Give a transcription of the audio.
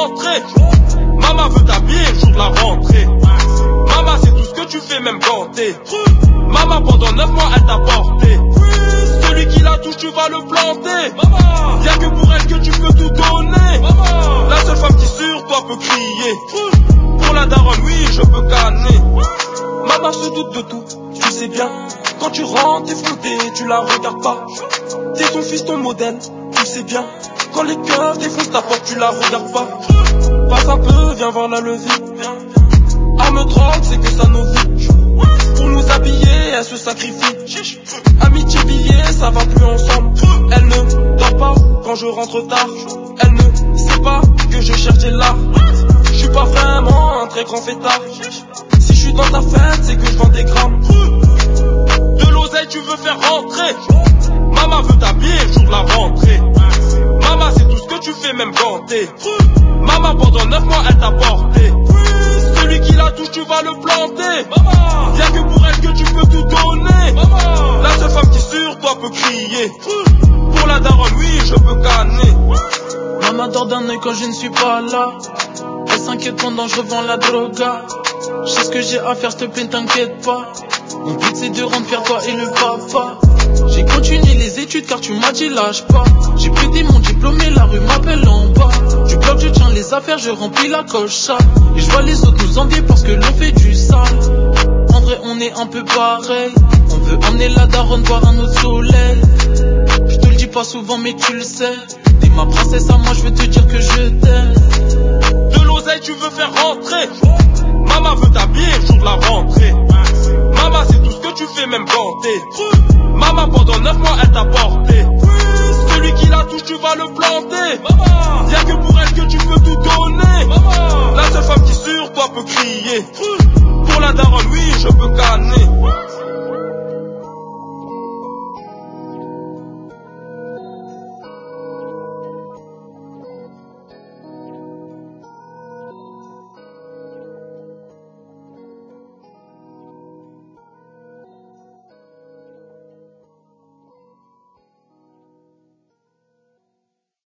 rentrer. Maman veut t'habiller le jour de la rentrée. Maman c'est tout ce que tu fais même quand t'es. Maman pendant 9 mois elle t'a porté. Celui qui la touche tu vas le planter. Y'a que pour elle que tu peux tout donner. La seule femme qui sur toi peut crier. Pour la daronne oui je peux canner. Maman se doute de tout, tu sais bien. Quand tu rentres t'es flouté, tu la regardes pas. T'es ton fils, ton modèle, tu sais bien. Quand les keufs défoncent ta porte, tu la regardes pas. Passe un peu, viens voir la levée. Arme drogue, c'est que ça nos vies. Pour nous habiller, elle se sacrifie. Amitié billet, ça va plus ensemble. Elle ne dort pas quand je rentre tard. Elle ne sait pas que je cherche des lards. Je suis pas vraiment un très grand fêtard. Si je suis dans ta fête, c'est que je vends des grammes. De l'oseille, tu veux faire rentrer. Maman veut t'habiller le jour de la rentrée. Maman c'est tout ce que tu fais même quand t'es. Maman pendant 9 mois elle t'a porté. Celui qui la touche tu vas le planter. Y'a que pour elle que tu peux tout donner. La seule femme qui sur toi peut crier. Pour la daronne oui je peux canner. Maman dort d'un œil quand je ne suis pas là. Elle s'inquiète pendant que je revends la droga. Je sais ce que j'ai à faire, s'il te plaît t'inquiète pas. Mon but c'est de rendre fier toi et le papa. J'ai continué les études car tu m'as dit lâche pas. J'ai pété mon diplôme et la rue m'appelle en bas. Du bloc je tiens les affaires, je remplis la coche ça. Et je vois les autres nous envier parce que l'on fait du sale. En vrai on est un peu pareil. On veut emmener la daronne voir un autre soleil. Je te le dis pas souvent mais tu le sais. T'es ma princesse à moi, je veux te dire que je t'aime. De l'oseille tu veux faire rentrer. Maman veut t'habiller le jour de la rentrée. Maman c'est tout ce que tu fais même quand t'es. Maman pendant 9 mois elle t'a porté. Celui qui la touche tu vas le planter. Y'a que pour elle que tu peux tout donner. La seule femme qui sur toi peut crier.